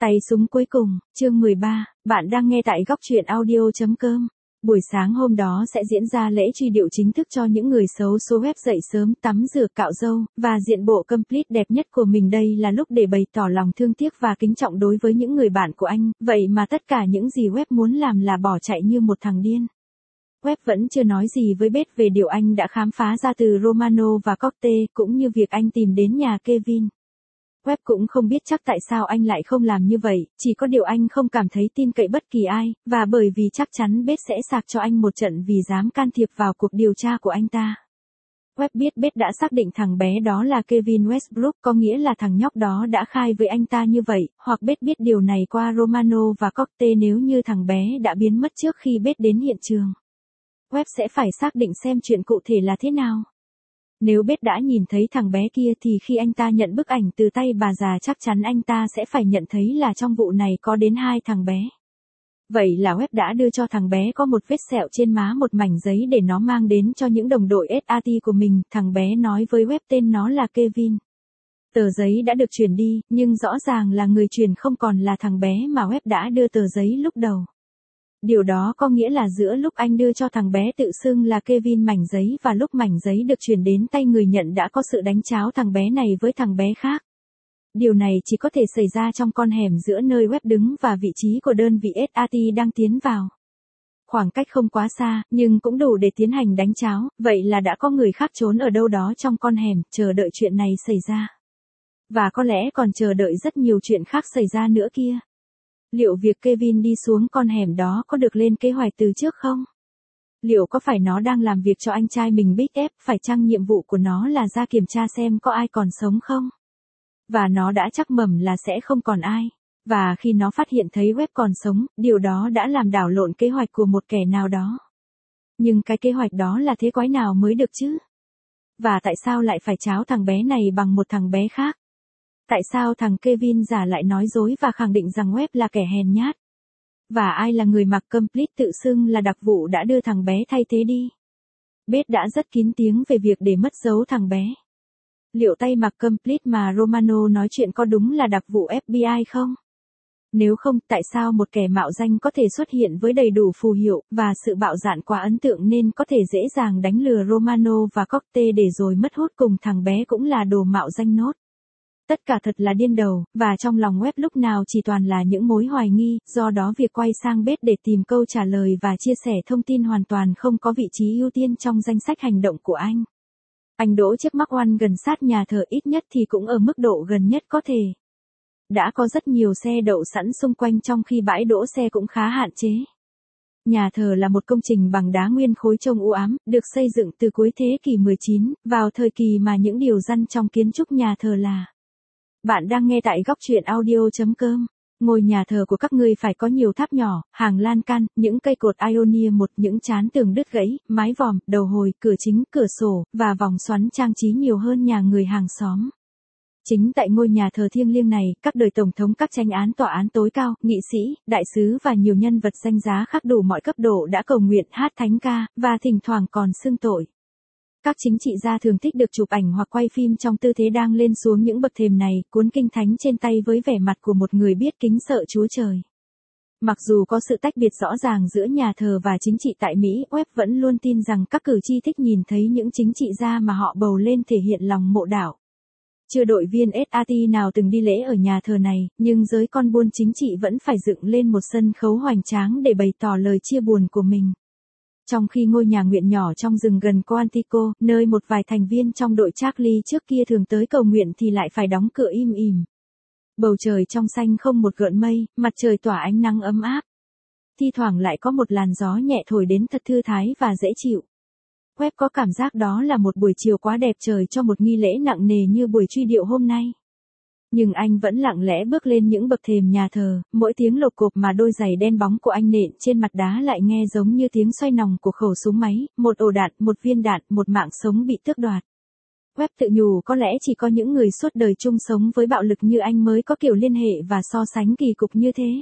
Tay súng cuối cùng, chương 13, bạn đang nghe tại góc truyện audio.com. Buổi sáng hôm đó sẽ diễn ra lễ truy điệu chính thức cho những người xấu số web dậy sớm, tắm rửa, cạo râu, và diện bộ complete đẹp nhất của mình. Đây là lúc để bày tỏ lòng thương tiếc và kính trọng đối với những người bạn của anh, vậy mà tất cả những gì web muốn làm là bỏ chạy như một thằng điên. Web vẫn chưa nói gì với Beth về điều anh đã khám phá ra từ Romano và Corte, cũng như việc anh tìm đến nhà Kevin. Web cũng không biết chắc tại sao anh lại không làm như vậy, chỉ có điều anh không cảm thấy tin cậy bất kỳ ai, và bởi vì chắc chắn Beth sẽ sạc cho anh một trận vì dám can thiệp vào cuộc điều tra của anh ta. Web biết Beth đã xác định thằng bé đó là Kevin Westbrook, có nghĩa là thằng nhóc đó đã khai với anh ta như vậy, hoặc Beth biết điều này qua Romano và Corte nếu như thằng bé đã biến mất trước khi Beth đến hiện trường. Web sẽ phải xác định xem chuyện cụ thể là thế nào. Nếu Beth đã nhìn thấy thằng bé kia thì khi anh ta nhận bức ảnh từ tay bà già chắc chắn anh ta sẽ phải nhận thấy là trong vụ này có đến 2 thằng bé. Vậy là Web đã đưa cho thằng bé có một vết sẹo trên má một mảnh giấy để nó mang đến cho những đồng đội SAT của mình. Thằng bé nói với Web tên nó là Kevin. Tờ giấy đã được chuyển đi, nhưng rõ ràng là người chuyển không còn là thằng bé mà Web đã đưa tờ giấy lúc đầu. Điều đó có nghĩa là giữa lúc anh đưa cho thằng bé tự xưng là Kevin mảnh giấy và lúc mảnh giấy được chuyển đến tay người nhận đã có sự đánh tráo thằng bé này với thằng bé khác. Điều này chỉ có thể xảy ra trong con hẻm giữa nơi Web đứng và vị trí của đơn vị SAT đang tiến vào. Khoảng cách không quá xa, nhưng cũng đủ để tiến hành đánh tráo, vậy là đã có người khác trốn ở đâu đó trong con hẻm, chờ đợi chuyện này xảy ra. Và có lẽ còn chờ đợi rất nhiều chuyện khác xảy ra nữa kia. Liệu việc Kevin đi xuống con hẻm đó có được lên kế hoạch từ trước không? Liệu có phải nó đang làm việc cho anh trai mình Big F, phải chăng nhiệm vụ của nó là ra kiểm tra xem có ai còn sống không? Và nó đã chắc mẩm là sẽ không còn ai. Và khi nó phát hiện thấy Web còn sống, điều đó đã làm đảo lộn kế hoạch của một kẻ nào đó. Nhưng cái kế hoạch đó là thế quái nào mới được chứ? Và tại sao lại phải tráo thằng bé này bằng một thằng bé khác? Tại sao thằng Kevin giả lại nói dối và khẳng định rằng Web là kẻ hèn nhát? Và ai là người mặc complete tự xưng là đặc vụ đã đưa thằng bé thay thế đi? Beth đã rất kín tiếng về việc để mất dấu thằng bé. Liệu tay mặc complete mà Romano nói chuyện có đúng là đặc vụ FBI không? Nếu không, tại sao một kẻ mạo danh có thể xuất hiện với đầy đủ phù hiệu, và sự bạo dạn quá ấn tượng nên có thể dễ dàng đánh lừa Romano và Corte để rồi mất hút cùng thằng bé cũng là đồ mạo danh nốt? Tất cả thật là điên đầu, và trong lòng Web lúc nào chỉ toàn là những mối hoài nghi, do đó việc quay sang Beth để tìm câu trả lời và chia sẻ thông tin hoàn toàn không có vị trí ưu tiên trong danh sách hành động của anh. Anh đỗ chiếc Mark I gần sát nhà thờ, ít nhất thì cũng ở mức độ gần nhất có thể. Đã có rất nhiều xe đậu sẵn xung quanh trong khi bãi đỗ xe cũng khá hạn chế. Nhà thờ là một công trình bằng đá nguyên khối trông u ám, được xây dựng từ cuối thế kỷ 19, vào thời kỳ mà những điều răn trong kiến trúc nhà thờ là. Bạn đang nghe tại góc truyện audio.com. Ngôi nhà thờ của các ngươi phải có nhiều tháp nhỏ, hàng lan can, những cây cột Ionia 1, những trán tường đứt gãy, mái vòm, đầu hồi, cửa chính, cửa sổ, và vòng xoắn trang trí nhiều hơn nhà người hàng xóm. Chính tại ngôi nhà thờ thiêng liêng này, các đời tổng thống, các chánh án tòa án tối cao, nghị sĩ, đại sứ và nhiều nhân vật danh giá khác đủ mọi cấp độ đã cầu nguyện, hát thánh ca, và thỉnh thoảng còn xưng tội. Các chính trị gia thường thích được chụp ảnh hoặc quay phim trong tư thế đang lên xuống những bậc thềm này, cuốn kinh thánh trên tay với vẻ mặt của một người biết kính sợ Chúa Trời. Mặc dù có sự tách biệt rõ ràng giữa nhà thờ và chính trị tại Mỹ, Web vẫn luôn tin rằng các cử tri thích nhìn thấy những chính trị gia mà họ bầu lên thể hiện lòng mộ đạo. Chưa đội viên SAT nào từng đi lễ ở nhà thờ này, nhưng giới con buôn chính trị vẫn phải dựng lên một sân khấu hoành tráng để bày tỏ lời chia buồn của mình. Trong khi ngôi nhà nguyện nhỏ trong rừng gần Quantico, nơi một vài thành viên trong đội Charlie trước kia thường tới cầu nguyện thì lại phải đóng cửa im ỉm. Bầu trời trong xanh không một gợn mây, mặt trời tỏa ánh nắng ấm áp. Thi thoảng lại có một làn gió nhẹ thổi đến thật thư thái và dễ chịu. Web có cảm giác đó là một buổi chiều quá đẹp trời cho một nghi lễ nặng nề như buổi truy điệu hôm nay. Nhưng anh vẫn lặng lẽ bước lên những bậc thềm nhà thờ, mỗi tiếng lộp cộp mà đôi giày đen bóng của anh nện trên mặt đá lại nghe giống như tiếng xoay nòng của khẩu súng máy, một ổ đạn, một viên đạn, một mạng sống bị tước đoạt. Web tự nhủ có lẽ chỉ có những người suốt đời chung sống với bạo lực như anh mới có kiểu liên hệ và so sánh kỳ cục như thế.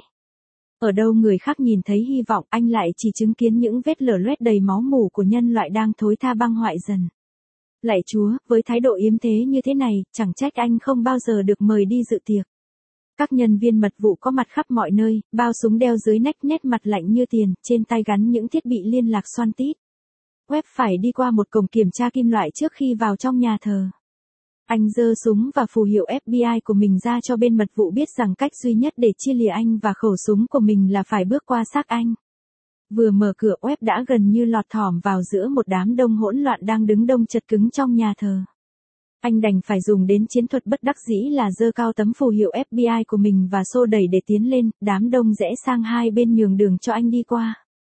Ở đâu người khác nhìn thấy hy vọng, anh lại chỉ chứng kiến những vết lở loét đầy máu mủ của nhân loại đang thối tha băng hoại dần. Lạy Chúa, với thái độ yếm thế như thế này, chẳng trách anh không bao giờ được mời đi dự tiệc. Các nhân viên mật vụ có mặt khắp mọi nơi, bao súng đeo dưới nách, nét mặt lạnh như tiền, trên tay gắn những thiết bị liên lạc xoăn tít. Webb phải đi qua một cổng kiểm tra kim loại trước khi vào trong nhà thờ. Anh giơ súng và phù hiệu FBI của mình ra cho bên mật vụ biết rằng cách duy nhất để chia lìa anh và khẩu súng của mình là phải bước qua xác anh. Vừa mở cửa, Webb đã gần như lọt thỏm vào giữa một đám đông hỗn loạn đang đứng đông chật cứng trong nhà thờ. Anh đành phải dùng đến chiến thuật bất đắc dĩ là giơ cao tấm phù hiệu FBI của mình và xô đẩy để tiến lên, đám đông rẽ sang hai bên nhường đường cho anh đi qua.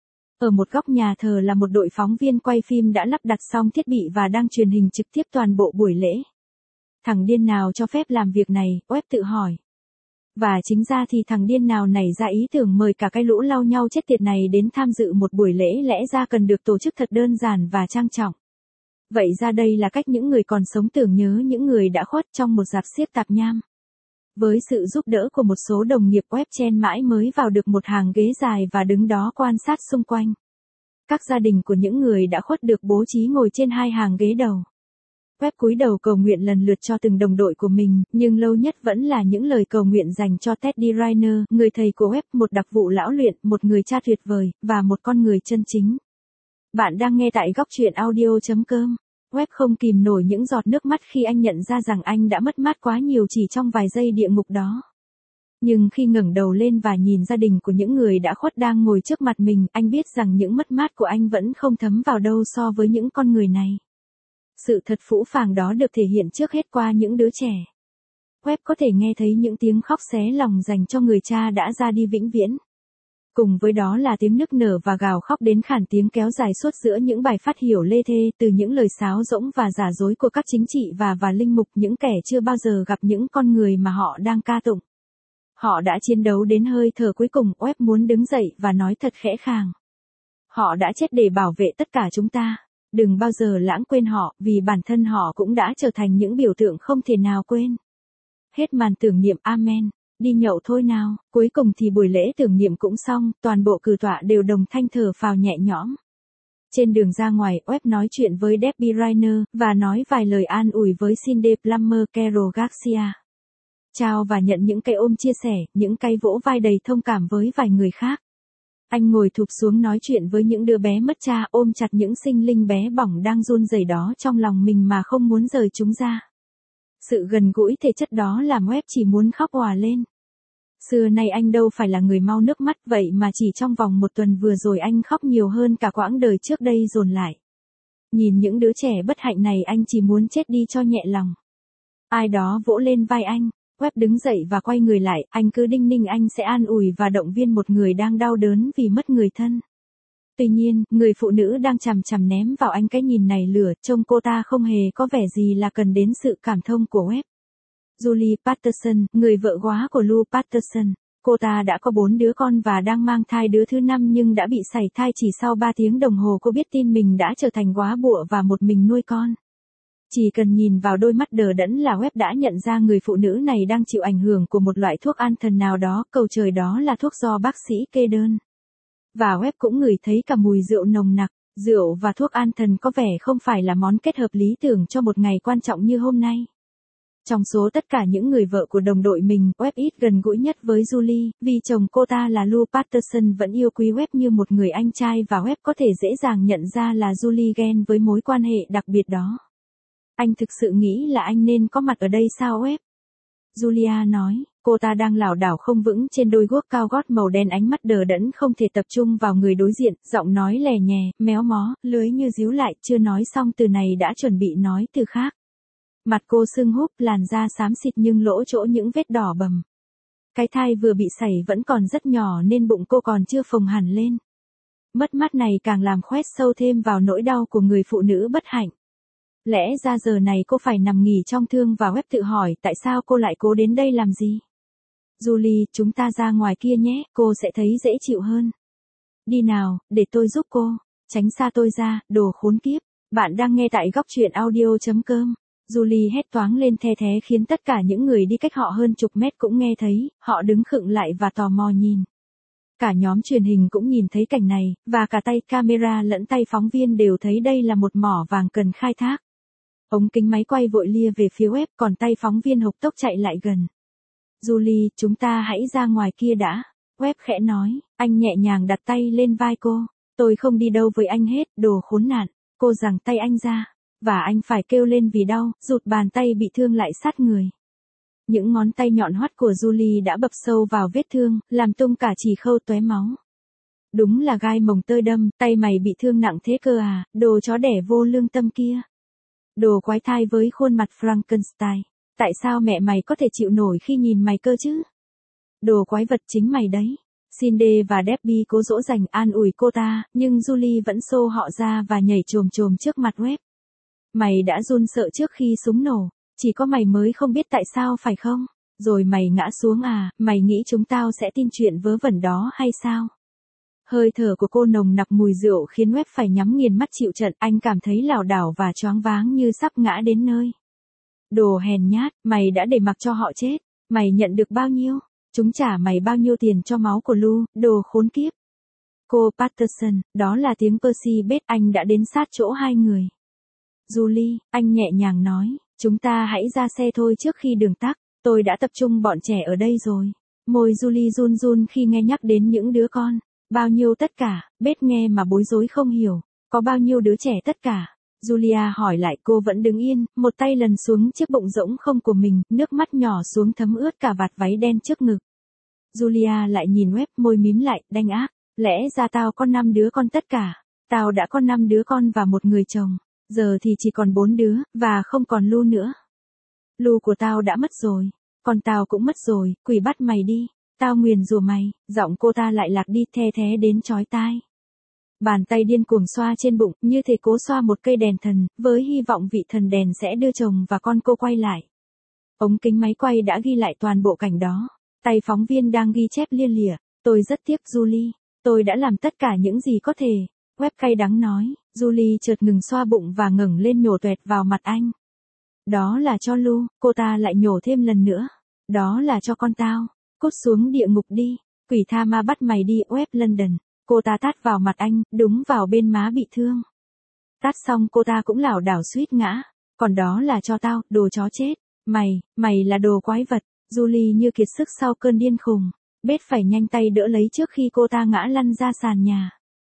Ở một góc nhà thờ là một đội phóng viên quay phim đã lắp đặt xong thiết bị và đang truyền hình trực tiếp toàn bộ buổi lễ. Thằng điên nào cho phép làm việc này, Webb tự hỏi. Và chính ra thì thằng điên nào nảy ra ý tưởng mời cả cái lũ lau nhau chết tiệt này đến tham dự một buổi lễ lẽ ra cần được tổ chức thật đơn giản và trang trọng. Vậy ra đây là cách những người còn sống tưởng nhớ những người đã khuất trong một rạp xiếc tạp nham. Với sự giúp đỡ của một số đồng nghiệp, Webb chen mãi mới vào được một hàng ghế dài và đứng đó quan sát xung quanh. Các gia đình của những người đã khuất được bố trí ngồi trên hai hàng ghế đầu. Webb cúi đầu cầu nguyện lần lượt cho từng đồng đội của mình, nhưng lâu nhất vẫn là những lời cầu nguyện dành cho Teddy Riner, người thầy của Webb, một đặc vụ lão luyện, một người cha tuyệt vời, và một con người chân chính. Bạn đang nghe tại góc truyện audio.com. Webb không kìm nổi những giọt nước mắt khi anh nhận ra rằng anh đã mất mát quá nhiều chỉ trong vài giây địa ngục đó. Nhưng khi ngẩng đầu lên và nhìn gia đình của những người đã khuất đang ngồi trước mặt mình, anh biết rằng những mất mát của anh vẫn không thấm vào đâu so với những con người này. Sự thật phũ phàng đó được thể hiện trước hết qua những đứa trẻ. Webb có thể nghe thấy những tiếng khóc xé lòng dành cho người cha đã ra đi vĩnh viễn. Cùng với đó là tiếng nức nở và gào khóc đến khản tiếng kéo dài suốt giữa những bài phát hiểu lê thê, từ những lời sáo rỗng và giả dối của các chính trị và linh mục, những kẻ chưa bao giờ gặp những con người mà họ đang ca tụng. Họ đã chiến đấu đến hơi thở cuối cùng. Webb muốn đứng dậy và nói thật khẽ khàng. Họ đã chết để bảo vệ tất cả chúng ta. Đừng bao giờ lãng quên họ, vì bản thân họ cũng đã trở thành những biểu tượng không thể nào quên. Hết màn tưởng niệm. Amen. Đi nhậu thôi nào. Cuối cùng thì buổi lễ tưởng niệm cũng xong, toàn bộ cử tọa đều đồng thanh thở phào nhẹ nhõm. Trên đường ra ngoài, Webb nói chuyện với Debbie Reiner, và nói vài lời an ủi với Cindy Plummer, Carol Garcia. Chào và nhận những cái ôm chia sẻ, những cái vỗ vai đầy thông cảm với vài người khác. Anh ngồi thụp xuống nói chuyện với những đứa bé mất cha, ôm chặt những sinh linh bé bỏng đang run rẩy đó trong lòng mình mà không muốn rời chúng ra. Sự gần gũi thể chất đó làm Webb chỉ muốn khóc òa lên. Xưa nay anh đâu phải là người mau nước mắt, vậy mà chỉ trong vòng một tuần vừa rồi anh khóc nhiều hơn cả quãng đời trước đây dồn lại. Nhìn những đứa trẻ bất hạnh này anh chỉ muốn chết đi cho nhẹ lòng. Ai đó vỗ lên vai anh. Webb đứng dậy và quay người lại, anh cứ đinh ninh anh sẽ an ủi và động viên một người đang đau đớn vì mất người thân. Tuy nhiên, người phụ nữ đang chằm chằm ném vào anh cái nhìn này lửa, trông cô ta không hề có vẻ gì là cần đến sự cảm thông của Webb. Julie Patterson, người vợ góa của Lou Patterson. Cô ta đã có 4 đứa con và đang mang thai đứa thứ 5 nhưng đã bị sảy thai chỉ sau 3 tiếng đồng hồ. Cô biết tin mình đã trở thành góa bụa và một mình nuôi con. Chỉ cần nhìn vào đôi mắt đờ đẫn là Webb đã nhận ra người phụ nữ này đang chịu ảnh hưởng của một loại thuốc an thần nào đó, cầu trời đó là thuốc do bác sĩ kê đơn. Và Webb cũng ngửi thấy cả mùi rượu nồng nặc. Rượu và thuốc an thần có vẻ không phải là món kết hợp lý tưởng cho một ngày quan trọng như hôm nay. Trong số tất cả những người vợ của đồng đội mình, Webb ít gần gũi nhất với Julie, vì chồng cô ta là Lou Patterson vẫn yêu quý Webb như một người anh trai và Webb có thể dễ dàng nhận ra là Julie ghen với mối quan hệ đặc biệt đó. Anh thực sự nghĩ là anh nên có mặt ở đây sao Webb? Julia nói, cô ta đang lảo đảo không vững trên đôi guốc cao gót màu đen, ánh mắt đờ đẫn không thể tập trung vào người đối diện, giọng nói lè nhè, méo mó, lưới như díu lại, chưa nói xong từ này đã chuẩn bị nói từ khác. Mặt cô sưng húp, làn da xám xịt nhưng lỗ chỗ những vết đỏ bầm. Cái thai vừa bị sảy vẫn còn rất nhỏ nên bụng cô còn chưa phồng hẳn lên. Mất mát này càng làm khoét sâu thêm vào nỗi đau của người phụ nữ bất hạnh. Lẽ ra giờ này cô phải nằm nghỉ trong thương và Webb tự hỏi tại sao cô lại cố đến đây làm gì. Julie, chúng ta ra ngoài kia nhé, cô sẽ thấy dễ chịu hơn. Đi nào, để tôi giúp cô. Tránh xa tôi ra, đồ khốn kiếp. Bạn đang nghe tại góc truyện audio.com. Julie hét toáng lên the thé khiến tất cả những người đi cách họ hơn chục mét cũng nghe thấy, họ đứng khựng lại và tò mò nhìn. Cả nhóm truyền hình cũng nhìn thấy cảnh này, và cả tay camera lẫn tay phóng viên đều thấy đây là một mỏ vàng cần khai thác. Ống kính máy quay vội lia về phía Webb, còn tay phóng viên hộc tốc chạy lại gần. Julie, chúng ta hãy ra ngoài kia đã. Webb khẽ nói, anh nhẹ nhàng đặt tay lên vai cô. Tôi không đi đâu với anh hết, đồ khốn nạn. Cô giằng tay anh ra. Và anh phải kêu lên vì đau, rụt bàn tay bị thương lại sát người. Những ngón tay nhọn hoắt của Julie đã bập sâu vào vết thương, làm tung cả chỉ khâu tóe máu. Đúng là gai mồng tơi đâm, tay mày bị thương nặng thế cơ à, đồ chó đẻ vô lương tâm kia. Đồ quái thai với khuôn mặt Frankenstein. Tại sao mẹ mày có thể chịu nổi khi nhìn mày cơ chứ? Đồ quái vật chính mày đấy. Cindy và Debbie cố dỗ dành an ủi cô ta, nhưng Julie vẫn xô họ ra và nhảy chồm chồm trước mặt Webb. Mày đã run sợ trước khi súng nổ, chỉ có mày mới không biết tại sao phải không? Rồi mày ngã xuống à, mày nghĩ chúng tao sẽ tin chuyện vớ vẩn đó hay sao? Hơi thở của cô nồng nặc mùi rượu khiến Webb phải nhắm nghiền mắt chịu trận, anh cảm thấy lảo đảo và choáng váng như sắp ngã đến nơi. Đồ hèn nhát, mày đã để mặc cho họ chết, mày nhận được bao nhiêu? Chúng trả mày bao nhiêu tiền cho máu của Lou, đồ khốn kiếp. Cô Patterson, đó là tiếng Percy Bết, anh đã đến sát chỗ hai người. Julie, anh nhẹ nhàng nói, chúng ta hãy ra xe thôi trước khi đường tắc, tôi đã tập trung bọn trẻ ở đây rồi. Môi Julie run run khi nghe nhắc đến những đứa con. Bao nhiêu tất cả, Bết nghe mà bối rối không hiểu, có bao nhiêu đứa trẻ tất cả. Julia hỏi lại, cô vẫn đứng yên, một tay lần xuống chiếc bụng rỗng không của mình, nước mắt nhỏ xuống thấm ướt cả vạt váy đen trước ngực. Julia lại nhìn Webb, môi mím lại, đanh ác, lẽ ra tao có 5 đứa con tất cả, tao đã có 5 đứa con và một người chồng, giờ thì chỉ còn 4 đứa, và không còn Lu nữa. Lu của tao đã mất rồi, còn tao cũng mất rồi, quỷ bắt mày đi, tao nguyền rủa mày, giọng cô ta lại lạc đi the thé đến chói tai. Bàn tay điên cuồng xoa trên bụng, như thể cố xoa một cây đèn thần, với hy vọng vị thần đèn sẽ đưa chồng và con cô quay lại. Ống kính máy quay đã ghi lại toàn bộ cảnh đó. Tay phóng viên đang ghi chép lia lịa. Tôi rất tiếc Julie. Tôi đã làm tất cả những gì có thể. Webb cay đắng nói. Julie chợt ngừng xoa bụng và ngẩng lên nhổ toẹt vào mặt anh. Đó là cho Lu, cô ta lại nhổ thêm lần nữa. Đó là cho con tao. Cút xuống địa ngục đi. Quỷ tha ma bắt mày đi, Webb London. Cô ta tát vào mặt anh, đúng vào bên má bị thương. Tát xong cô ta cũng lảo đảo suýt ngã. Còn đó là cho tao, đồ chó chết. Mày là đồ quái vật. Julie như kiệt sức sau cơn điên khùng. Bết phải nhanh tay đỡ lấy trước khi cô ta ngã lăn ra sàn nhà.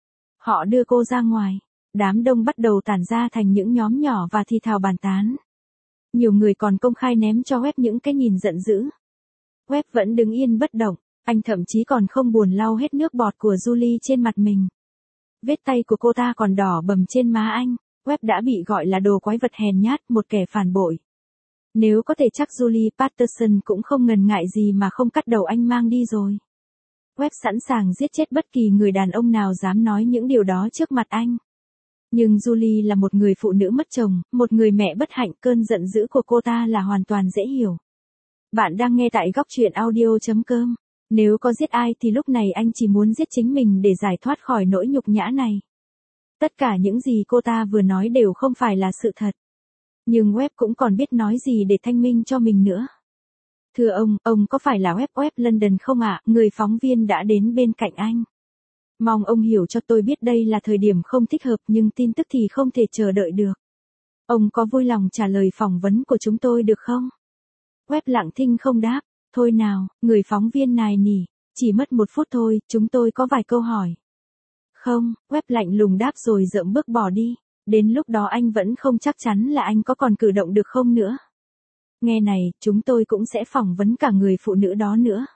Họ đưa cô ra ngoài. Đám đông bắt đầu tản ra thành những nhóm nhỏ và thì thào bàn tán. Nhiều người còn công khai ném cho Webb những cái nhìn giận dữ. Webb vẫn đứng yên bất động. Anh thậm chí còn không buồn lau hết nước bọt của Julie trên mặt mình. Vết tay của cô ta còn đỏ bầm trên má anh. Webb đã bị gọi là đồ quái vật hèn nhát, một kẻ phản bội. Nếu có thể chắc Julie Patterson cũng không ngần ngại gì mà không cắt đầu anh mang đi rồi. Webb sẵn sàng giết chết bất kỳ người đàn ông nào dám nói những điều đó trước mặt anh. Nhưng Julie là một người phụ nữ mất chồng, một người mẹ bất hạnh, cơn giận dữ của cô ta là hoàn toàn dễ hiểu. Bạn đang nghe tại góc truyện audio.com. Nếu có giết ai thì lúc này anh chỉ muốn giết chính mình để giải thoát khỏi nỗi nhục nhã này. Tất cả những gì cô ta vừa nói đều không phải là sự thật. Nhưng Webb cũng còn biết nói gì để thanh minh cho mình nữa. Thưa ông có phải là Webb London không ạ? Người phóng viên đã đến bên cạnh anh. Mong ông hiểu cho tôi biết đây là thời điểm không thích hợp nhưng tin tức thì không thể chờ đợi được. Ông có vui lòng trả lời phỏng vấn của chúng tôi được không? Webb lặng thinh không đáp. Thôi nào, người phóng viên nài nỉ, chỉ mất 1 phút thôi, chúng tôi có vài câu hỏi. Không, Webb lạnh lùng đáp rồi dậm bước bỏ đi. Đến lúc đó anh vẫn không chắc chắn là anh có còn cử động được không nữa. Nghe này, chúng tôi cũng sẽ phỏng vấn cả người phụ nữ đó nữa.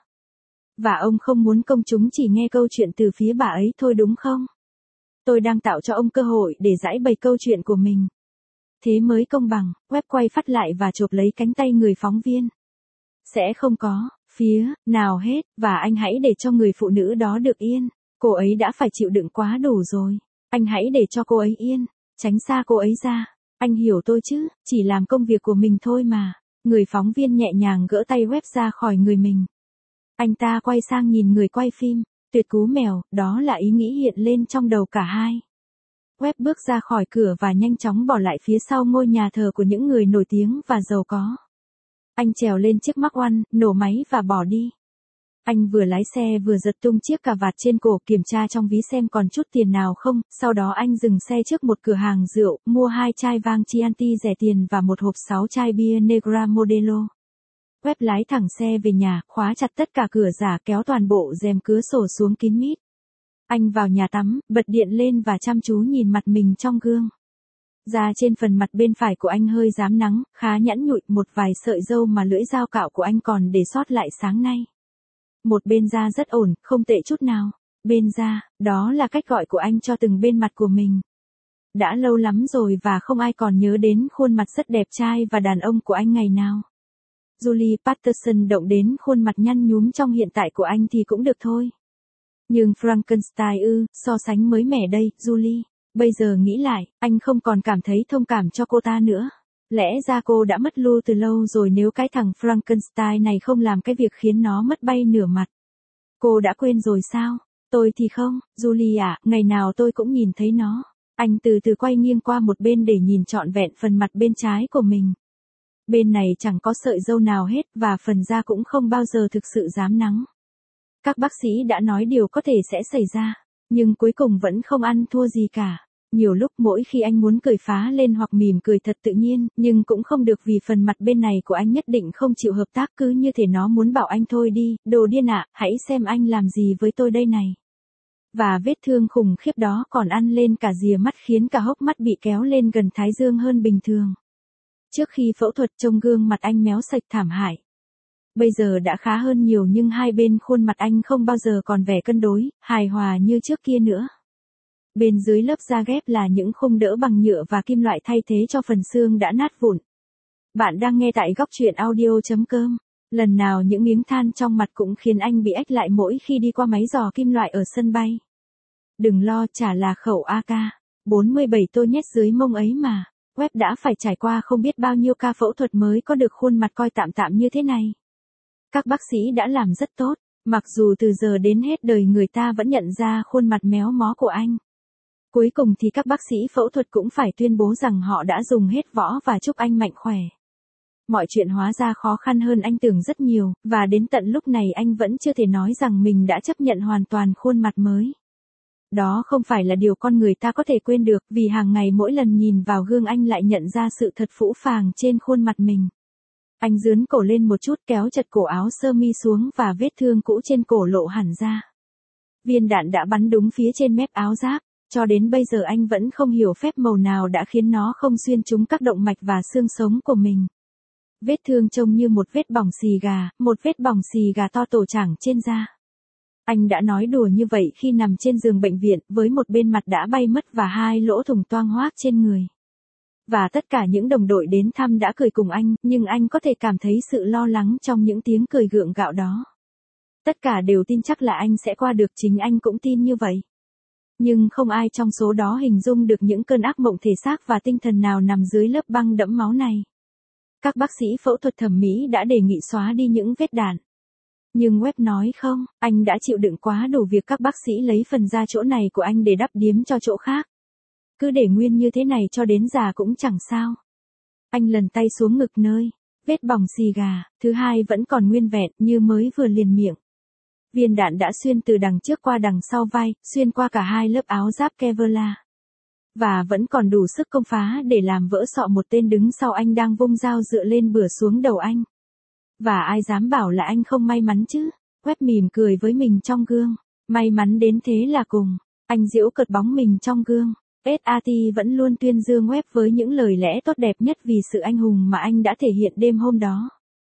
Và ông không muốn công chúng chỉ nghe câu chuyện từ phía bà ấy thôi đúng không? Tôi đang tạo cho ông cơ hội để giải bày câu chuyện của mình. Thế mới công bằng. Webb quay phát lại và chộp lấy cánh tay người phóng viên. Sẽ không có phía nào hết, và anh hãy để cho người phụ nữ đó được yên. Cô ấy đã phải chịu đựng quá đủ rồi. Anh hãy để cho cô ấy yên, tránh xa cô ấy ra. Anh hiểu tôi chứ, chỉ làm công việc của mình thôi mà. Người phóng viên nhẹ nhàng gỡ tay Webb ra khỏi người mình. Anh ta quay sang nhìn người quay phim. Tuyệt cú mèo, đó là ý nghĩ hiện lên trong đầu cả hai. Webb bước ra khỏi cửa và nhanh chóng bỏ lại phía sau ngôi nhà thờ của những người nổi tiếng và giàu có. Anh trèo lên chiếc Mark I, nổ máy và bỏ đi. Anh vừa lái xe vừa giật tung chiếc cà vạt trên cổ, kiểm tra trong ví xem còn chút tiền nào không, sau đó anh dừng xe trước một cửa hàng rượu, mua 2 chai vang Chianti rẻ tiền và một hộp 6 chai bia Negra Modelo. Web lái thẳng xe về nhà, khóa chặt tất cả cửa giả, kéo toàn bộ rèm cửa sổ xuống kín mít. Anh vào nhà tắm, bật điện lên và chăm chú nhìn mặt mình trong gương. Da trên phần mặt bên phải của anh hơi rám nắng, khá nhẵn nhụi, một vài sợi râu mà lưỡi dao cạo của anh còn để sót lại sáng nay. Một bên da rất ổn, không tệ chút nào. Bên da, đó là cách gọi của anh cho từng bên mặt của mình. Đã lâu lắm rồi và không ai còn nhớ đến khuôn mặt rất đẹp trai và đàn ông của anh ngày nào. Julie Patterson động đến khuôn mặt nhăn nhúm trong hiện tại của anh thì cũng được thôi. Nhưng Frankenstein so sánh mới mẻ đây, Julie. Bây giờ nghĩ lại, anh không còn cảm thấy thông cảm cho cô ta nữa. Lẽ ra cô đã mất lưu từ lâu rồi nếu cái thằng Frankenstein này không làm cái việc khiến nó mất bay nửa mặt. Cô đã quên rồi sao? Tôi thì không, Julie ạ, ngày nào tôi cũng nhìn thấy nó. Anh từ từ quay nghiêng qua một bên để nhìn trọn vẹn phần mặt bên trái của mình. Bên này chẳng có sợi râu nào hết và phần da cũng không bao giờ thực sự rám nắng. Các bác sĩ đã nói điều có thể sẽ xảy ra, nhưng cuối cùng vẫn không ăn thua gì cả. Nhiều lúc mỗi khi anh muốn cười phá lên hoặc mỉm cười thật tự nhiên, nhưng cũng không được vì phần mặt bên này của anh nhất định không chịu hợp tác, cứ như thể nó muốn bảo anh thôi đi, đồ điên ạ, hãy xem anh làm gì với tôi đây này. Và vết thương khủng khiếp đó còn ăn lên cả rìa mắt khiến cả hốc mắt bị kéo lên gần thái dương hơn bình thường. Trước khi phẫu thuật trông gương mặt anh méo sạch thảm hại. Bây giờ đã khá hơn nhiều nhưng hai bên khuôn mặt anh không bao giờ còn vẻ cân đối, hài hòa như trước kia nữa. Bên dưới lớp da ghép là những khung đỡ bằng nhựa và kim loại thay thế cho phần xương đã nát vụn. Bạn đang nghe tại góc truyện audio.com. Lần nào những miếng than trong mặt cũng khiến anh bị ách lại mỗi khi đi qua máy dò kim loại ở sân bay. Đừng lo, chả là khẩu AK-47 tôi nhét dưới mông ấy mà. Web đã phải trải qua không biết bao nhiêu ca phẫu thuật mới có được khuôn mặt coi tạm tạm như thế này. Các bác sĩ đã làm rất tốt, mặc dù từ giờ đến hết đời người ta vẫn nhận ra khuôn mặt méo mó của anh. Cuối cùng thì các bác sĩ phẫu thuật cũng phải tuyên bố rằng họ đã dùng hết võ và chúc anh mạnh khỏe. Mọi chuyện hóa ra khó khăn hơn anh tưởng rất nhiều, và đến tận lúc này anh vẫn chưa thể nói rằng mình đã chấp nhận hoàn toàn khuôn mặt mới. Đó không phải là điều con người ta có thể quên được, vì hàng ngày mỗi lần nhìn vào gương anh lại nhận ra sự thật phũ phàng trên khuôn mặt mình. Anh dướn cổ lên một chút, kéo chật cổ áo sơ mi xuống và vết thương cũ trên cổ lộ hẳn ra. Viên đạn đã bắn đúng phía trên mép áo giáp, cho đến bây giờ anh vẫn không hiểu phép màu nào đã khiến nó không xuyên trúng các động mạch và xương sống của mình. Vết thương trông như một vết bỏng xì gà, một vết bỏng xì gà to tổ chảng trên da. Anh đã nói đùa như vậy khi nằm trên giường bệnh viện, với một bên mặt đã bay mất và hai lỗ thủng toang hoác trên người. Và tất cả những đồng đội đến thăm đã cười cùng anh, nhưng anh có thể cảm thấy sự lo lắng trong những tiếng cười gượng gạo đó. Tất cả đều tin chắc là anh sẽ qua được, chính anh cũng tin như vậy. Nhưng không ai trong số đó hình dung được những cơn ác mộng thể xác và tinh thần nào nằm dưới lớp băng đẫm máu này. Các bác sĩ phẫu thuật thẩm mỹ đã đề nghị xóa đi những vết đạn. Nhưng Webb nói không, anh đã chịu đựng quá đủ việc các bác sĩ lấy phần da chỗ này của anh để đắp điếm cho chỗ khác. Cứ để nguyên như thế này cho đến già cũng chẳng sao. Anh lần tay xuống ngực nơi vết bỏng xì gà, thứ hai vẫn còn nguyên vẹn như mới vừa liền miệng. Viên đạn đã xuyên từ đằng trước qua đằng sau vai, xuyên qua cả hai lớp áo giáp Kevlar. Và vẫn còn đủ sức công phá để làm vỡ sọ một tên đứng sau anh đang vung dao dựa lên bửa xuống đầu anh. Và ai dám bảo là anh không may mắn chứ? Webb mỉm cười với mình trong gương. May mắn đến thế là cùng. Anh giễu cợt bóng mình trong gương. SAT vẫn luôn tuyên dương Webb với những lời lẽ tốt đẹp nhất vì sự anh hùng mà anh đã thể hiện đêm hôm đó.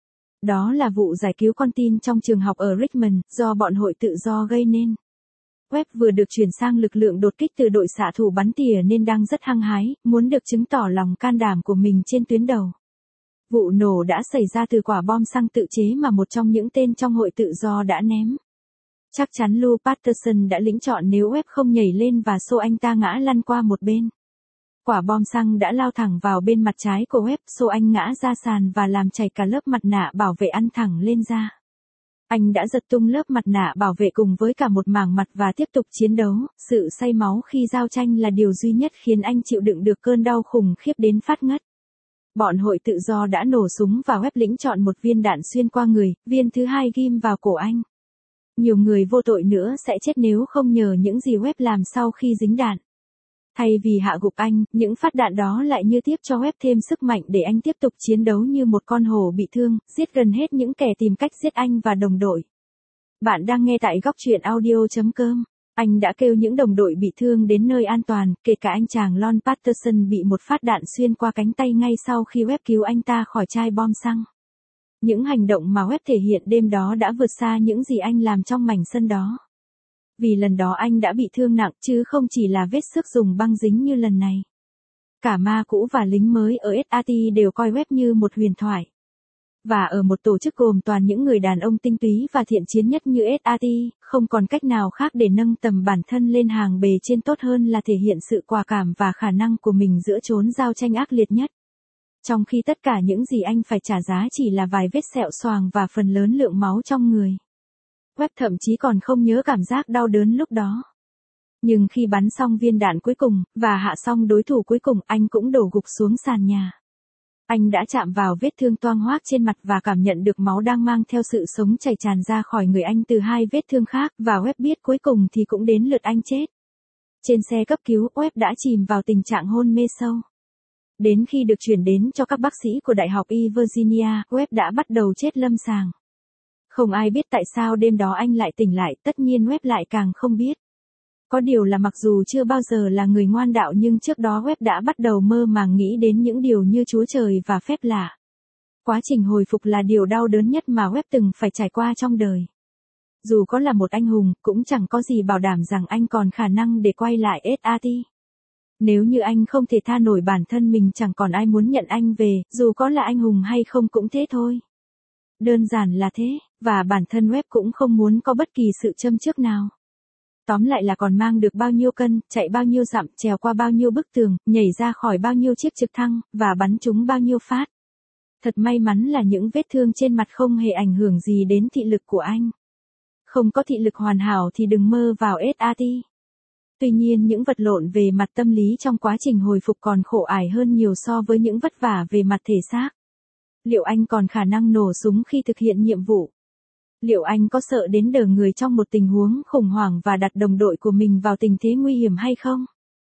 Đó là vụ giải cứu con tin trong trường học ở Richmond, do bọn hội tự do gây nên. Webb vừa được chuyển sang lực lượng đột kích từ đội xạ thủ bắn tỉa nên đang rất hăng hái, muốn được chứng tỏ lòng can đảm của mình trên tuyến đầu. Vụ nổ đã xảy ra từ quả bom xăng tự chế mà một trong những tên trong hội tự do đã ném. Chắc chắn Lou Patterson đã lĩnh chọn nếu Webb không nhảy lên và xô anh ta ngã lăn qua một bên. Quả bom xăng đã lao thẳng vào bên mặt trái của Webb, xô anh ngã ra sàn và làm chảy cả lớp mặt nạ bảo vệ ăn thẳng lên da. Anh đã giật tung lớp mặt nạ bảo vệ cùng với cả một mảng mặt và tiếp tục chiến đấu. Sự say máu khi giao tranh là điều duy nhất khiến anh chịu đựng được cơn đau khủng khiếp đến phát ngất. Bọn hội tự do đã nổ súng và Webb lĩnh chọn một viên đạn xuyên qua người, viên thứ hai ghim vào cổ anh. Nhiều người vô tội nữa sẽ chết nếu không nhờ những gì Webb làm sau khi dính đạn. Thay vì hạ gục anh, những phát đạn đó lại như tiếp cho web thêm sức mạnh để anh tiếp tục chiến đấu như một con hổ bị thương, giết gần hết những kẻ tìm cách giết anh và đồng đội. Bạn đang nghe tại góc truyện audio.com. Anh đã kêu những đồng đội bị thương đến nơi an toàn, kể cả anh chàng Lon Patterson bị một phát đạn xuyên qua cánh tay ngay sau khi web cứu anh ta khỏi chai bom xăng. Những hành động mà web thể hiện đêm đó đã vượt xa những gì anh làm trong mảnh sân đó. Vì lần đó anh đã bị thương nặng chứ không chỉ là vết xước dùng băng dính như lần này. Cả ma cũ và lính mới ở SAT đều coi web như một huyền thoại. Và ở một tổ chức gồm toàn những người đàn ông tinh túy và thiện chiến nhất như SAT, không còn cách nào khác để nâng tầm bản thân lên hàng bề trên tốt hơn là thể hiện sự quả cảm và khả năng của mình giữa chốn giao tranh ác liệt nhất. Trong khi tất cả những gì anh phải trả giá chỉ là vài vết sẹo xoàng và phần lớn lượng máu trong người. Web thậm chí còn không nhớ cảm giác đau đớn lúc đó. Nhưng khi bắn xong viên đạn cuối cùng, và hạ xong đối thủ cuối cùng, anh cũng đổ gục xuống sàn nhà. Anh đã chạm vào vết thương toang hoác trên mặt và cảm nhận được máu đang mang theo sự sống chảy tràn ra khỏi người anh từ hai vết thương khác, và web biết cuối cùng thì cũng đến lượt anh chết. Trên xe cấp cứu, web đã chìm vào tình trạng hôn mê sâu. Đến khi được chuyển đến cho các bác sĩ của Đại học Y Virginia, web đã bắt đầu chết lâm sàng. Không ai biết tại sao đêm đó anh lại tỉnh lại, tất nhiên web lại càng không biết. Có điều là mặc dù chưa bao giờ là người ngoan đạo nhưng trước đó web đã bắt đầu mơ màng nghĩ đến những điều như Chúa Trời và phép lạ. Quá trình hồi phục là điều đau đớn nhất mà web từng phải trải qua trong đời. Dù có là một anh hùng, cũng chẳng có gì bảo đảm rằng anh còn khả năng để quay lại SAT. Nếu như anh không thể tha nổi bản thân mình chẳng còn ai muốn nhận anh về, dù có là anh hùng hay không cũng thế thôi. Đơn giản là thế, và bản thân web cũng không muốn có bất kỳ sự châm chước nào. Tóm lại là còn mang được bao nhiêu cân, chạy bao nhiêu dặm, trèo qua bao nhiêu bức tường, nhảy ra khỏi bao nhiêu chiếc trực thăng, và bắn trúng bao nhiêu phát. Thật may mắn là những vết thương trên mặt không hề ảnh hưởng gì đến thị lực của anh. Không có thị lực hoàn hảo thì đừng mơ vào SAT. Tuy nhiên những vật lộn về mặt tâm lý trong quá trình hồi phục còn khổ ải hơn nhiều so với những vất vả về mặt thể xác. Liệu anh còn khả năng nổ súng khi thực hiện nhiệm vụ? Liệu anh có sợ đến đờ người trong một tình huống khủng hoảng và đặt đồng đội của mình vào tình thế nguy hiểm hay không?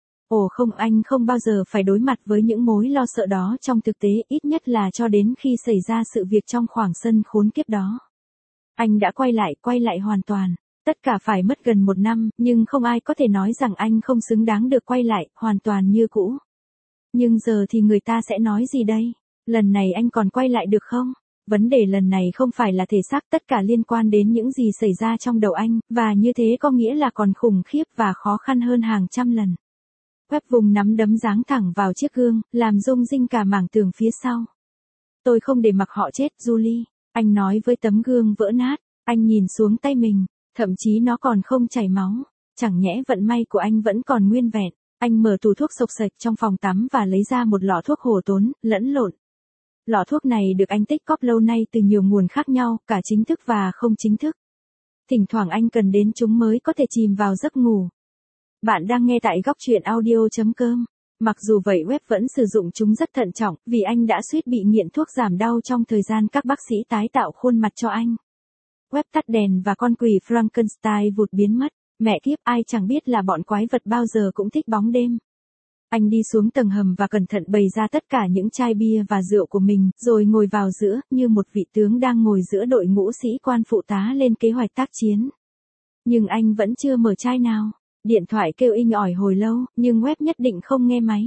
Ồ không, anh không bao giờ phải đối mặt với những mối lo sợ đó trong thực tế, ít nhất là cho đến khi xảy ra sự việc trong khoảng sân khốn kiếp đó. Anh đã quay lại hoàn toàn. Tất cả phải mất gần 1 năm, nhưng không ai có thể nói rằng anh không xứng đáng được quay lại, hoàn toàn như cũ. Nhưng giờ thì người ta sẽ nói gì đây? Lần này anh còn quay lại được không? Vấn đề lần này không phải là thể xác, tất cả liên quan đến những gì xảy ra trong đầu anh, và như thế có nghĩa là còn khủng khiếp và khó khăn hơn hàng trăm lần. Web vùng nắm đấm giáng thẳng vào chiếc gương, làm rung rinh cả mảng tường phía sau. Tôi không để mặc họ chết, Julie, anh nói với tấm gương vỡ nát. Anh nhìn xuống tay mình, thậm chí nó còn không chảy máu. Chẳng nhẽ vận may của anh vẫn còn nguyên vẹn. Anh mở tủ thuốc xộc xệch trong phòng tắm và lấy ra một lọ thuốc hồ tốn, lẫn lộn. Lọ thuốc này được anh tích cóp lâu nay từ nhiều nguồn khác nhau, cả chính thức và không chính thức. Thỉnh thoảng anh cần đến chúng mới có thể chìm vào giấc ngủ. Bạn đang nghe tại góc truyện audio.com. Mặc dù vậy web vẫn sử dụng chúng rất thận trọng, vì anh đã suýt bị nghiện thuốc giảm đau trong thời gian các bác sĩ tái tạo khuôn mặt cho anh. Web tắt đèn và con quỷ Frankenstein vụt biến mất. Mẹ kiếp, ai chẳng biết là bọn quái vật bao giờ cũng thích bóng đêm. Anh đi xuống tầng hầm và cẩn thận bày ra tất cả những chai bia và rượu của mình, rồi ngồi vào giữa, như một vị tướng đang ngồi giữa đội ngũ sĩ quan phụ tá lên kế hoạch tác chiến. Nhưng anh vẫn chưa mở chai nào. Điện thoại kêu inh ỏi hồi lâu, nhưng web nhất định không nghe máy.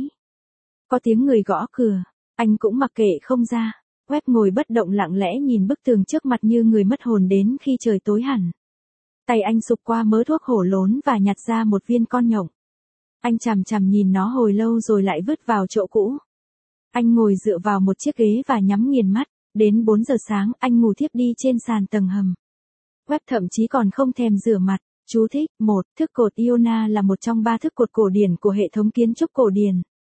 Có tiếng người gõ cửa, anh cũng mặc kệ không ra. Web ngồi bất động lặng lẽ nhìn bức tường trước mặt như người mất hồn đến khi trời tối hẳn. Tay anh sụp qua mớ thuốc hổ lốn và nhặt ra một viên con nhộng. Anh chằm chằm nhìn nó hồi lâu rồi lại vứt vào chỗ cũ. Anh ngồi dựa vào một chiếc ghế và nhắm nghiền mắt. Đến 4 giờ sáng, anh ngủ thiếp đi trên sàn tầng hầm. Web thậm chí còn không thèm rửa mặt. Chú thích: 1. Thức cột Iona là một trong 3 thức cột cổ điển của hệ thống kiến trúc cổ điển.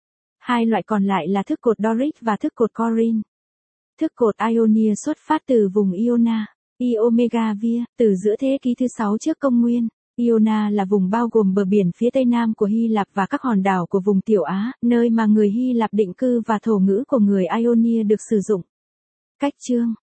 2 loại còn lại là thức cột Doric và thức cột Corinth. Thức cột Ionia xuất phát từ vùng Iona, Iomegavia, từ giữa thế kỷ thứ 6 trước công nguyên. Iona là vùng bao gồm bờ biển phía tây nam của Hy Lạp và các hòn đảo của vùng Tiểu Á, nơi mà người Hy Lạp định cư và thổ ngữ của người Ionia được sử dụng. Cách chương